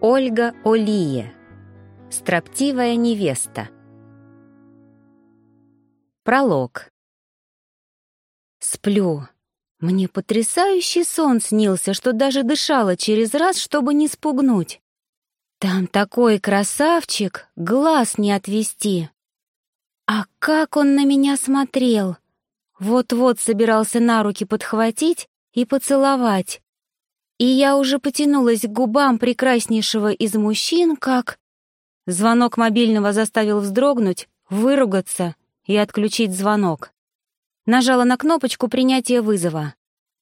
Ольга Олие. Строптивая невеста. Пролог. Сплю. Мне потрясающий сон снился, что даже дышала через раз, чтобы не спугнуть. Там такой красавчик, глаз не отвести. А как он на меня смотрел! Вот-вот собирался на руки подхватить и поцеловать. И я уже потянулась к губам прекраснейшего из мужчин, как... Звонок мобильного заставил вздрогнуть, выругаться и отключить звонок. Нажала на кнопочку принятия вызова.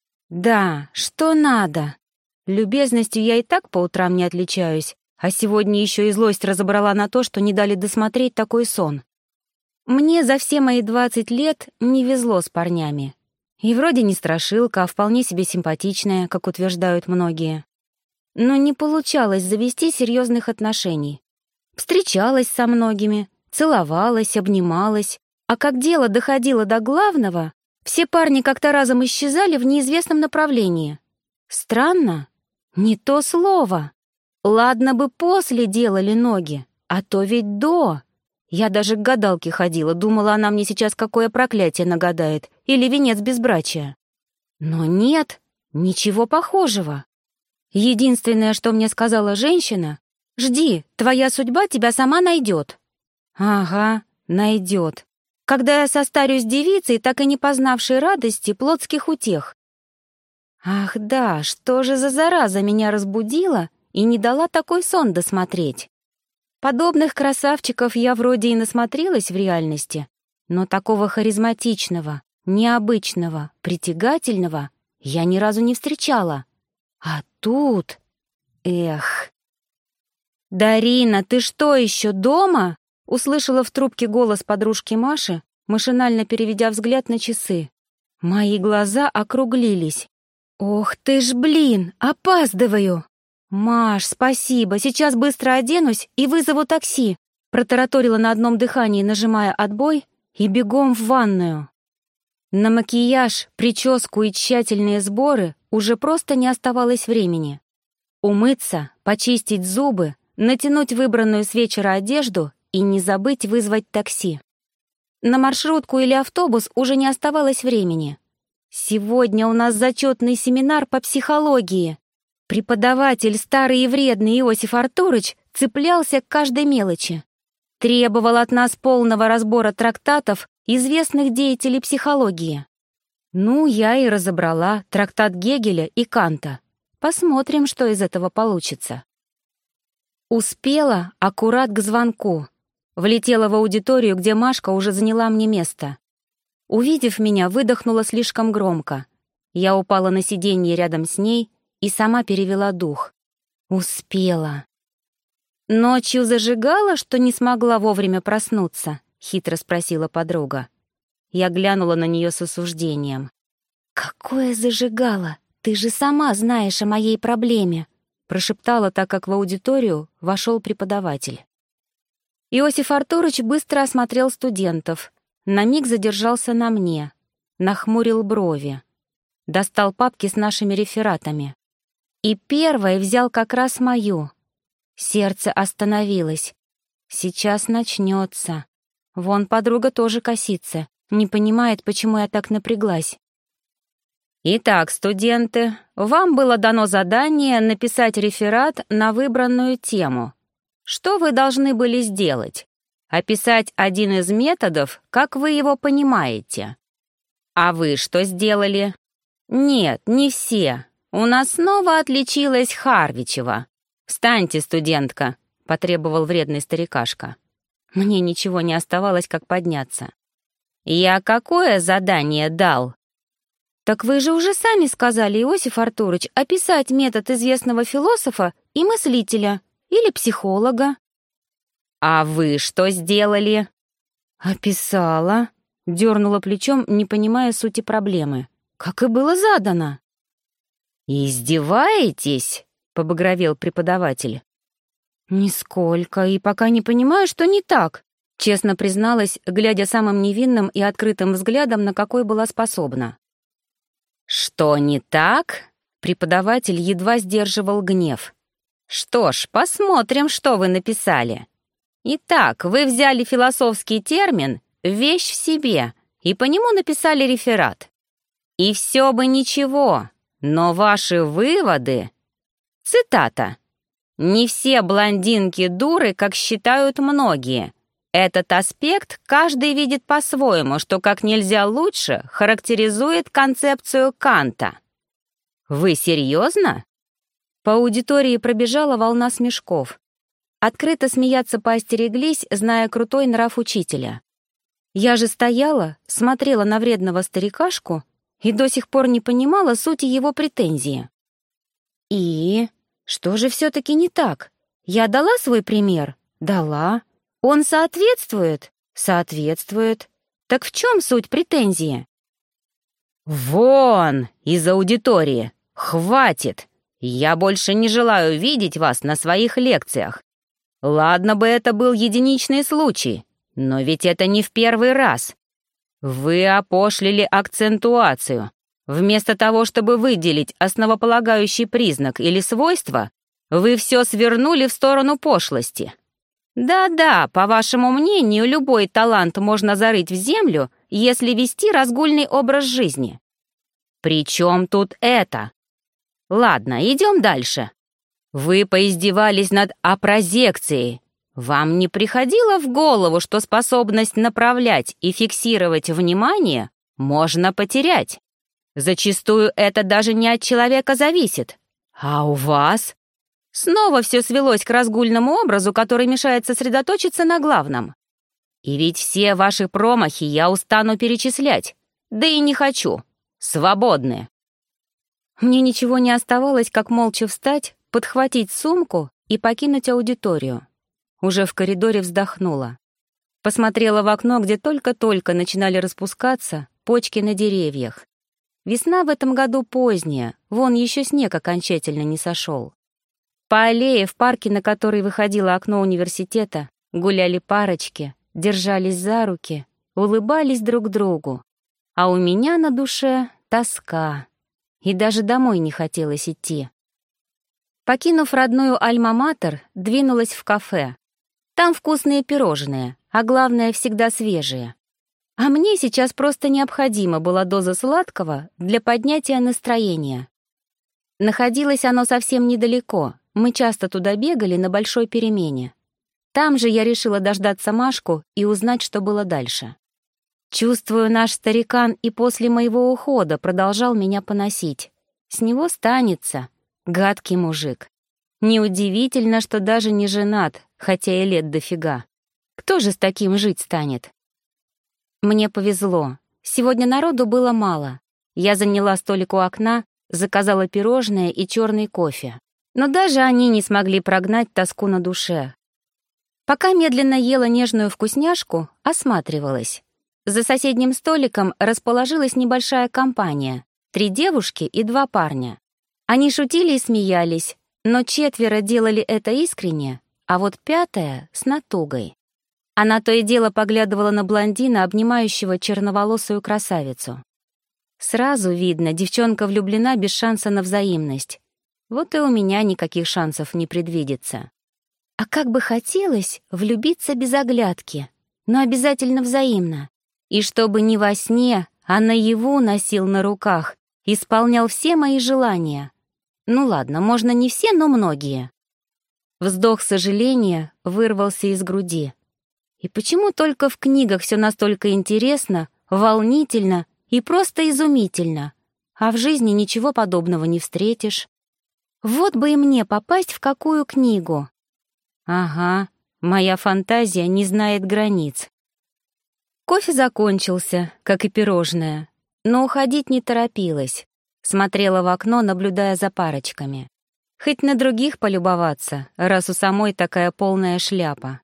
Да, что надо. Любезностью я и так по утрам не отличаюсь, а сегодня еще и злость разобрала на то, что не дали досмотреть такой сон. Мне за все мои 20 лет не везло с парнями. И вроде не страшилка, а вполне себе симпатичная, как утверждают многие. Но не получалось завести серьезных отношений. Встречалась со многими, целовалась, обнималась, а как дело доходило до главного, все парни как-то разом исчезали в неизвестном направлении. Странно? Не то слово. Ладно бы после делали ноги, а то ведь до. Я даже к гадалке ходила, думала, она мне сейчас какое проклятие нагадает или венец безбрачия. Но нет, ничего похожего. Единственное, что мне сказала женщина: «Жди, твоя судьба тебя сама найдет». Ага, найдет. Когда я состарюсь девицей, так и не познавшей радости плотских утех. Ах да, что же за зараза меня разбудила и не дала такой сон досмотреть? Подобных красавчиков я вроде и насмотрелась в реальности, но такого харизматичного, необычного, притягательного я ни разу не встречала. А тут... Эх... «Дарина, ты что, еще дома?» — услышала в трубке голос подружки Маши, машинально переведя взгляд на часы. Мои глаза округлились. «Ох ты ж, блин, опаздываю!» «Маш, спасибо, сейчас быстро оденусь и вызову такси», протараторила на одном дыхании, нажимая отбой, и бегом в ванную. На макияж, прическу и тщательные сборы уже просто не оставалось времени. Умыться, почистить зубы, натянуть выбранную с вечера одежду и не забыть вызвать такси. На маршрутку или автобус уже не оставалось времени. Сегодня у нас зачетный семинар по психологии. Преподаватель, старый и вредный Иосиф Артурович, цеплялся к каждой мелочи. Требовал от нас полного разбора трактатов известных деятелей психологии. Ну, я и разобрала трактат Гегеля и Канта. Посмотрим, что из этого получится. Успела аккурат к звонку. Влетела в аудиторию, где Машка уже заняла мне место. Увидев меня, выдохнула слишком громко. Я упала на сиденье рядом с ней и сама перевела дух. Успела. «Ночью зажигала, что не смогла вовремя проснуться?» — хитро спросила подруга. Я глянула на нее с осуждением. «Какое зажигала? Ты же сама знаешь о моей проблеме!» — прошептала, так как в аудиторию вошел преподаватель. Иосиф Артурович быстро осмотрел студентов, на миг задержался на мне, нахмурил брови, достал папки с нашими рефератами. И первой взял как раз мою. Сердце остановилось. Сейчас начнется. Вон подруга тоже косится, не понимает, почему я так напряглась. Итак, студенты, вам было дано задание написать реферат на выбранную тему. Что вы должны были сделать? Описать один из методов, как вы его понимаете. А вы что сделали? Нет, не все. У нас снова отличилась Харвичева. «Встаньте, студентка», — потребовал вредный старикашка. Мне ничего не оставалось, как подняться. «Я какое задание дал?» «Так вы же уже сами сказали, Иосиф Артурович, описать метод известного философа и мыслителя или психолога». «А вы что сделали?» «Описала», — дернула плечом, не понимая сути проблемы. «Как и было задано». «Издеваетесь?» — побагровел преподаватель. «Нисколько, и пока не понимаю, что не так», — честно призналась, глядя самым невинным и открытым взглядом, на какой была способна. «Что не так?» — преподаватель едва сдерживал гнев. Что ж, посмотрим, что вы написали. Итак, вы взяли философский термин «вещь в себе» и по нему написали реферат. И все бы ничего, но ваши выводы... Цитата. «Не все блондинки дуры, как считают многие. Этот аспект каждый видит по-своему, что как нельзя лучше характеризует концепцию Канта». Вы серьезно? По аудитории пробежала волна смешков. Открыто смеяться поостереглись, зная крутой нрав учителя. Я же стояла, смотрела на вредного старикашку и до сих пор не понимала сути его претензии. И что же все-таки не так? Я дала свой пример? Дала. Он соответствует? Соответствует. Так в чем суть претензии? «Вон из аудитории! Хватит! Я больше не желаю видеть вас на своих лекциях. Ладно бы это был единичный случай, но ведь это не в первый раз. Вы опошлили акцентуацию. Вместо того, чтобы выделить основополагающий признак или свойство, вы все свернули в сторону пошлости. Да-да, по вашему мнению, любой талант можно зарыть в землю, если вести разгульный образ жизни. При чем тут это? Ладно, идем дальше. Вы поиздевались над апрозекцией. Вам не приходило в голову, что способность направлять и фиксировать внимание можно потерять? Зачастую это даже не от человека зависит. А у вас? Снова все свелось к разгульному образу, который мешает сосредоточиться на главном. И ведь все ваши промахи я устану перечислять. Да и не хочу. Свободны. Мне ничего не оставалось, как молча встать, подхватить сумку и покинуть аудиторию. Уже в коридоре вздохнула. Посмотрела в окно, где только-только начинали распускаться почки на деревьях. Весна в этом году поздняя, вон еще снег окончательно не сошел. По аллее, в парке, на который выходило окно университета, гуляли парочки, держались за руки, улыбались друг другу. А у меня на душе тоска. И даже домой не хотелось идти. Покинув родную альма-матер, двинулась в кафе. Там вкусные пирожные, а главное, всегда свежие. А мне сейчас просто необходима была доза сладкого для поднятия настроения. Находилось оно совсем недалеко, мы часто туда бегали на большой перемене. Там же я решила дождаться Машку и узнать, что было дальше. Чувствую, наш старикан и после моего ухода продолжал меня поносить. С него станется. Гадкий мужик. Неудивительно, что даже не женат, хотя и лет дофига. Кто же с таким жить станет? Мне повезло. Сегодня народу было мало. Я заняла столик у окна, заказала пирожное и черный кофе. Но даже они не смогли прогнать тоску на душе. Пока медленно ела нежную вкусняшку, осматривалась. За соседним столиком расположилась небольшая компания. 3 девушки и 2 парня. Они шутили и смеялись, но 4 делали это искренне, а вот 5 — с натугой. Она то и дело поглядывала на блондина, обнимающего черноволосую красавицу. Сразу видно, девчонка влюблена без шанса на взаимность. Вот и у меня никаких шансов не предвидится. А как бы хотелось влюбиться без оглядки, но обязательно взаимно. И чтобы не во сне, а наяву носил на руках, исполнял все мои желания. Ну ладно, можно не все, но многие. Вздох сожаления вырвался из груди. И почему только в книгах все настолько интересно, волнительно и просто изумительно, а в жизни ничего подобного не встретишь? Вот бы и мне попасть в какую книгу. Ага, моя фантазия не знает границ. Кофе закончился, как и пирожное, но уходить не торопилась. Смотрела в окно, наблюдая за парочками. Хоть на других полюбоваться, раз у самой такая полная шляпа.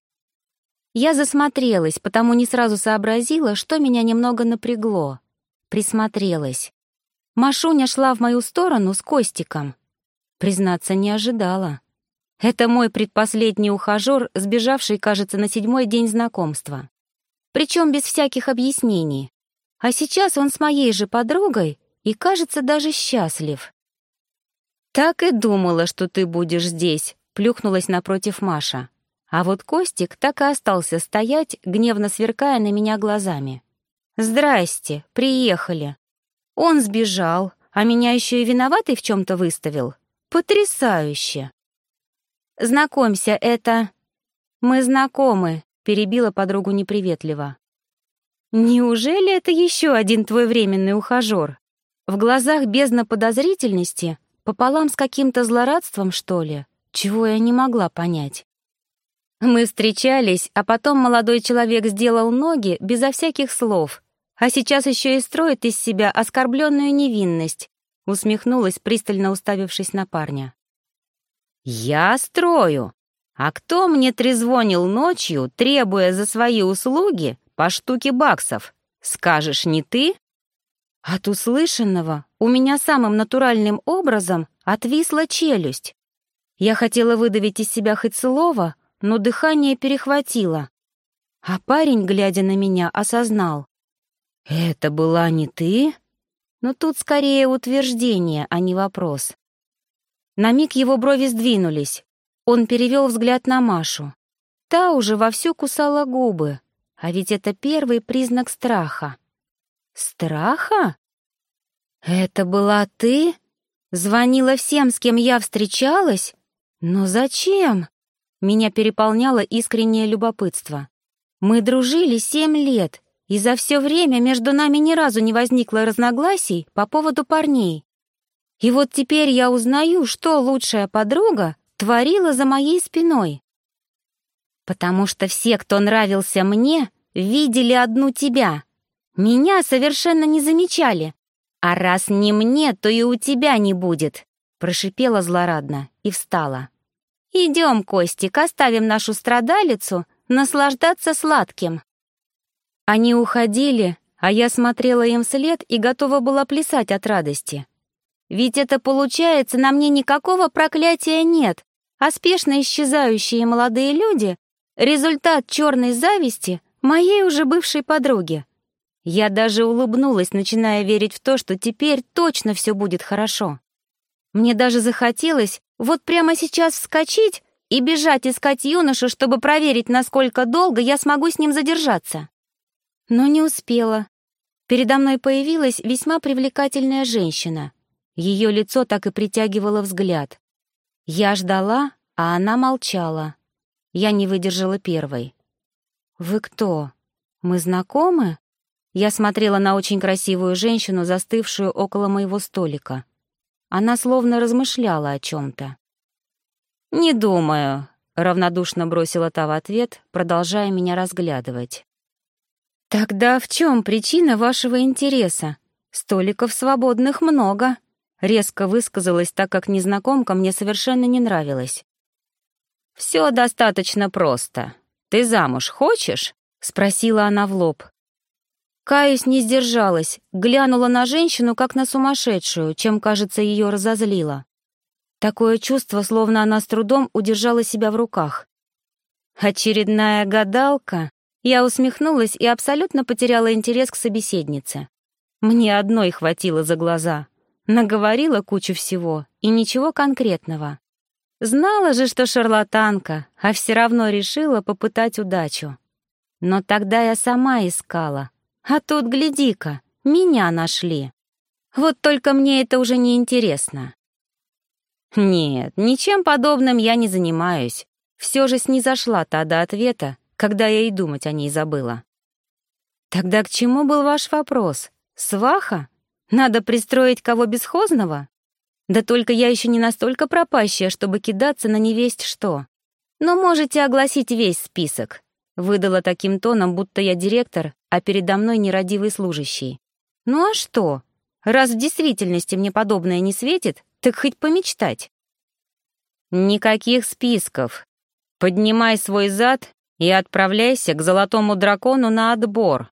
Я засмотрелась, потому не сразу сообразила, что меня немного напрягло. Присмотрелась. Машуня шла в мою сторону с Костиком. Признаться, не ожидала. Это мой предпоследний ухажёр, сбежавший, кажется, на 7-й день знакомства. Причем без всяких объяснений. А сейчас он с моей же подругой и, кажется, даже счастлив. «Так и думала, что ты будешь здесь», — плюхнулась напротив Маша. А вот Костик так и остался стоять, гневно сверкая на меня глазами. «Здрасте, приехали. Он сбежал, а меня еще и виноватой в чем-то выставил. Потрясающе!» «Знакомься, это...» «Мы знакомы», — перебила подругу неприветливо. «Неужели это еще один твой временный ухажер?» В глазах бездна подозрительности, пополам с каким-то злорадством, что ли, чего я не могла понять. Мы встречались, а потом молодой человек сделал ноги безо всяких слов, а сейчас еще и строит из себя оскорбленную невинность, усмехнулась, пристально уставившись на парня. «Я строю? А кто мне трезвонил ночью, требуя за свои услуги по штуке баксов? Скажешь, не ты?» От услышанного у меня самым натуральным образом отвисла челюсть. Я хотела выдавить из себя хоть слово, но дыхание перехватило. А парень, глядя на меня, осознал. «Это была не ты?» Но тут скорее утверждение, а не вопрос. На миг его брови сдвинулись. Он перевел взгляд на Машу. Та уже вовсю кусала губы, а ведь это первый признак страха. «Страха? Это была ты? Звонила всем, с кем я встречалась? Но зачем?» Меня переполняло искреннее любопытство. Мы дружили 7 лет, и за все время между нами ни разу не возникло разногласий по поводу парней. И вот теперь я узнаю, что лучшая подруга творила за моей спиной. Потому что все, кто нравился мне, видели одну тебя. Меня совершенно не замечали. А раз не мне, то и у тебя не будет, прошипела злорадно и встала. «Идем, Костик, оставим нашу страдалицу наслаждаться сладким». Они уходили, а я смотрела им вслед и готова была плясать от радости. Ведь это получается, на мне никакого проклятия нет, а спешно исчезающие молодые люди — результат черной зависти моей уже бывшей подруги. Я даже улыбнулась, начиная верить в то, что теперь точно все будет хорошо. Мне даже захотелось вот прямо сейчас вскочить и бежать искать юношу, чтобы проверить, насколько долго я смогу с ним задержаться. Но не успела. Передо мной появилась весьма привлекательная женщина. Ее лицо так и притягивало взгляд. Я ждала, а она молчала. Я не выдержала первой. «Вы кто? Мы знакомы?» Я смотрела на очень красивую женщину, застывшую около моего столика. Она словно размышляла о чем-то. «Не думаю», — равнодушно бросила та в ответ, продолжая меня разглядывать. «Тогда в чем причина вашего интереса? Столиков свободных много», — резко высказалась, так как незнакомка мне совершенно не нравилась. «Все достаточно просто. Ты замуж хочешь?» — спросила она в лоб. Каюсь, не сдержалась, глянула на женщину, как на сумасшедшую, чем, кажется, ее разозлила. Такое чувство, словно она с трудом удержала себя в руках. Очередная гадалка? Я усмехнулась и абсолютно потеряла интерес к собеседнице. Мне одной хватило за глаза. Наговорила кучу всего и ничего конкретного. Знала же, что шарлатанка, а все равно решила попытать удачу. Но тогда я сама искала. А тут, гляди-ка, меня нашли. Вот только мне это уже не интересно. Нет, ничем подобным я не занимаюсь. Все же снизошла та до ответа, когда я и думать о ней забыла. Тогда к чему был ваш вопрос? Сваха? Надо пристроить кого бесхозного? Да только я еще не настолько пропащая, чтобы кидаться на невесть что. Но можете огласить весь список. Выдала таким тоном, будто я директор, а передо мной нерадивый служащий. Ну а что? Раз в действительности мне подобное не светит, так хоть помечтать. Никаких списков. Поднимай свой зад и отправляйся к золотому дракону на отбор.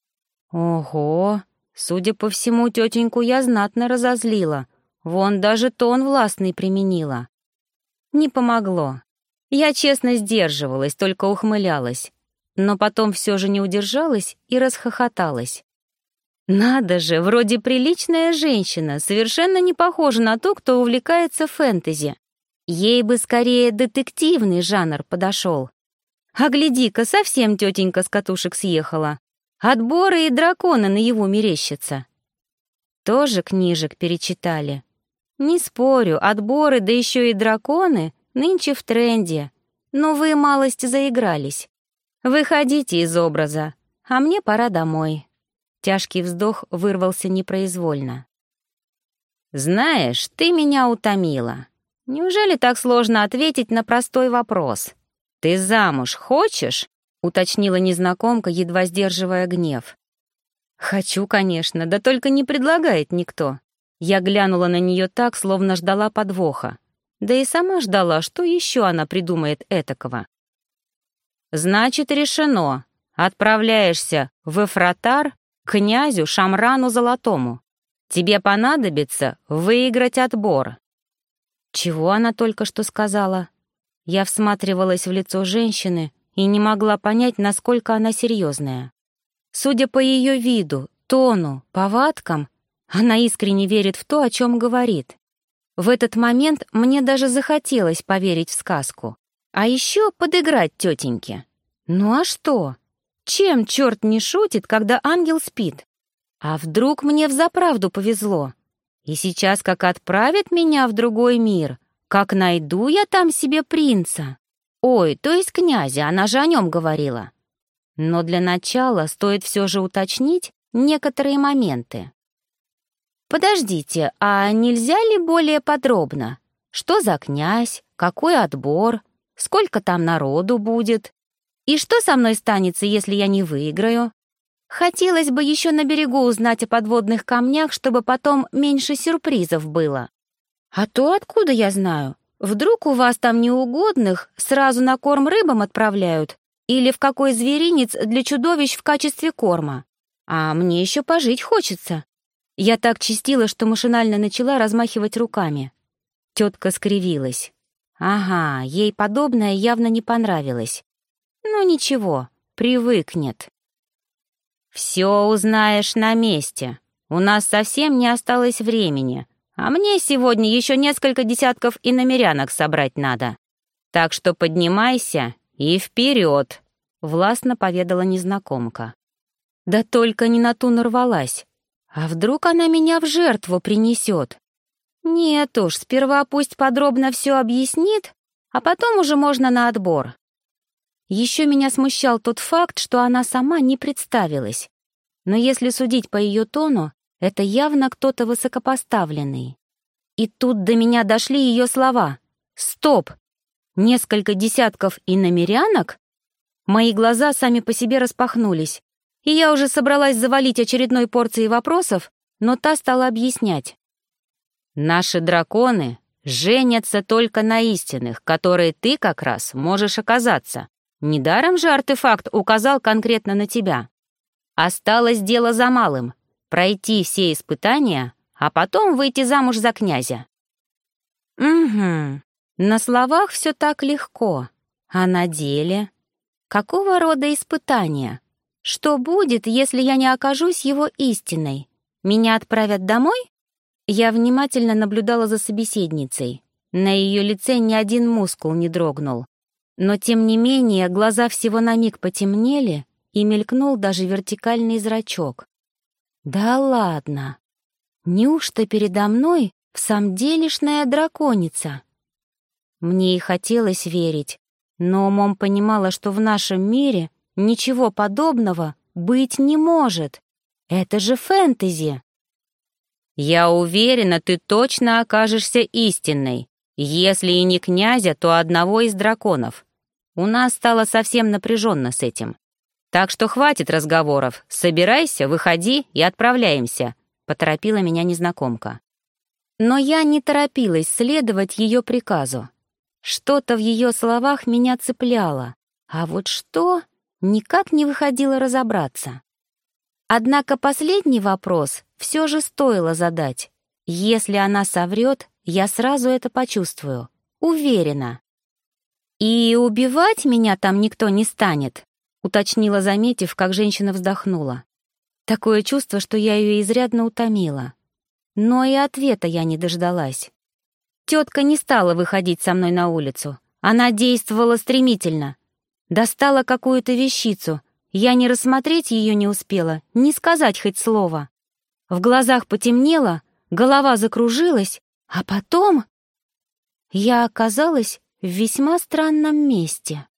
Ого, судя по всему, тетеньку я знатно разозлила. Вон даже тон властный применила. Не помогло. Я честно сдерживалась, только ухмылялась. Но потом все же не удержалась и расхохоталась. Надо же, вроде приличная женщина, совершенно не похожа на ту, кто увлекается фэнтези. Ей бы скорее детективный жанр подошел. А гляди-ка, совсем тетенька с катушек съехала. Отборы и драконы наяву мерещатся. Тоже книжек перечитали. Не спорю, отборы, да еще и драконы нынче в тренде. Но вы малость заигрались. Выходите из образа, а мне пора домой. Тяжкий вздох вырвался непроизвольно. Знаешь, ты меня утомила. Неужели так сложно ответить на простой вопрос? Ты замуж хочешь? Уточнила незнакомка, едва сдерживая гнев. Хочу, конечно, да только не предлагает никто. Я глянула на нее так, словно ждала подвоха. Да и сама ждала, что еще она придумает этакого. Значит, решено. Отправляешься в Эфратар к князю Шамрану Золотому. Тебе понадобится выиграть отбор. Чего она только что сказала? Я всматривалась в лицо женщины и не могла понять, насколько она серьезная. Судя по ее виду, тону, повадкам, она искренне верит в то, о чем говорит. В этот момент мне даже захотелось поверить в сказку. А еще подыграть тетеньке. Ну а что? Чем черт не шутит, когда ангел спит? А вдруг мне взаправду повезло? И сейчас как отправят меня в другой мир, как найду я там себе принца. Ой, то есть князя, она же о нем говорила. Но для начала стоит все же уточнить некоторые моменты. Подождите, а нельзя ли более подробно? Что за князь, какой отбор, сколько там народу будет? И что со мной станется, если я не выиграю? Хотелось бы еще на берегу узнать о подводных камнях, чтобы потом меньше сюрпризов было. А то откуда я знаю? Вдруг у вас там неугодных сразу на корм рыбам отправляют? Или в какой зверинец для чудовищ в качестве корма? А мне еще пожить хочется. Я так чистила, что машинально начала размахивать руками. Тетка скривилась. Ага, ей подобное явно не понравилось. Ну ничего, привыкнет. «Все узнаешь на месте. У нас совсем не осталось времени, а мне сегодня еще несколько десятков иномерянок собрать надо. Так что поднимайся и вперед», — властно поведала незнакомка. Да только не на ту нарвалась. А вдруг она меня в жертву принесет? Нет уж, сперва пусть подробно все объяснит, а потом уже можно на отбор. Еще меня смущал тот факт, что она сама не представилась. Но если судить по ее тону, это явно кто-то высокопоставленный. И тут до меня дошли ее слова. «Стоп! Несколько десятков иномерянок?» Мои глаза сами по себе распахнулись, и я уже собралась завалить очередной порцией вопросов, но та стала объяснять. «Наши драконы женятся только на истинных, которые ты как раз можешь оказаться. Недаром же артефакт указал конкретно на тебя. Осталось дело за малым — пройти все испытания, а потом выйти замуж за князя». Угу, на словах все так легко, а на деле? Какого рода испытания? Что будет, если я не окажусь его истиной? Меня отправят домой? Я внимательно наблюдала за собеседницей. На ее лице ни один мускул не дрогнул. Но, тем не менее, глаза всего на миг потемнели, и мелькнул даже вертикальный зрачок. Да ладно! Неужто передо мной всамделишная драконица? Мне и хотелось верить, но умом понимала, что в нашем мире ничего подобного быть не может. Это же фэнтези. «Я уверена, ты точно окажешься истинной. Если и не князя, то одного из драконов. У нас стало совсем напряженно с этим. Так что хватит разговоров. Собирайся, выходи и отправляемся», — поторопила меня незнакомка. Но я не торопилась следовать ее приказу. Что-то в ее словах меня цепляло, а вот что никак не выходило разобраться. Однако последний вопрос все же стоило задать. Если она соврет, я сразу это почувствую. Уверена. «И убивать меня там никто не станет», — уточнила, заметив, как женщина вздохнула. Такое чувство, что я ее изрядно утомила. Но и ответа я не дождалась. Тетка не стала выходить со мной на улицу. Она действовала стремительно. Достала какую-то вещицу. Я ни рассмотреть ее не успела, ни сказать хоть слова. В глазах потемнело, голова закружилась, а потом я оказалась в весьма странном месте.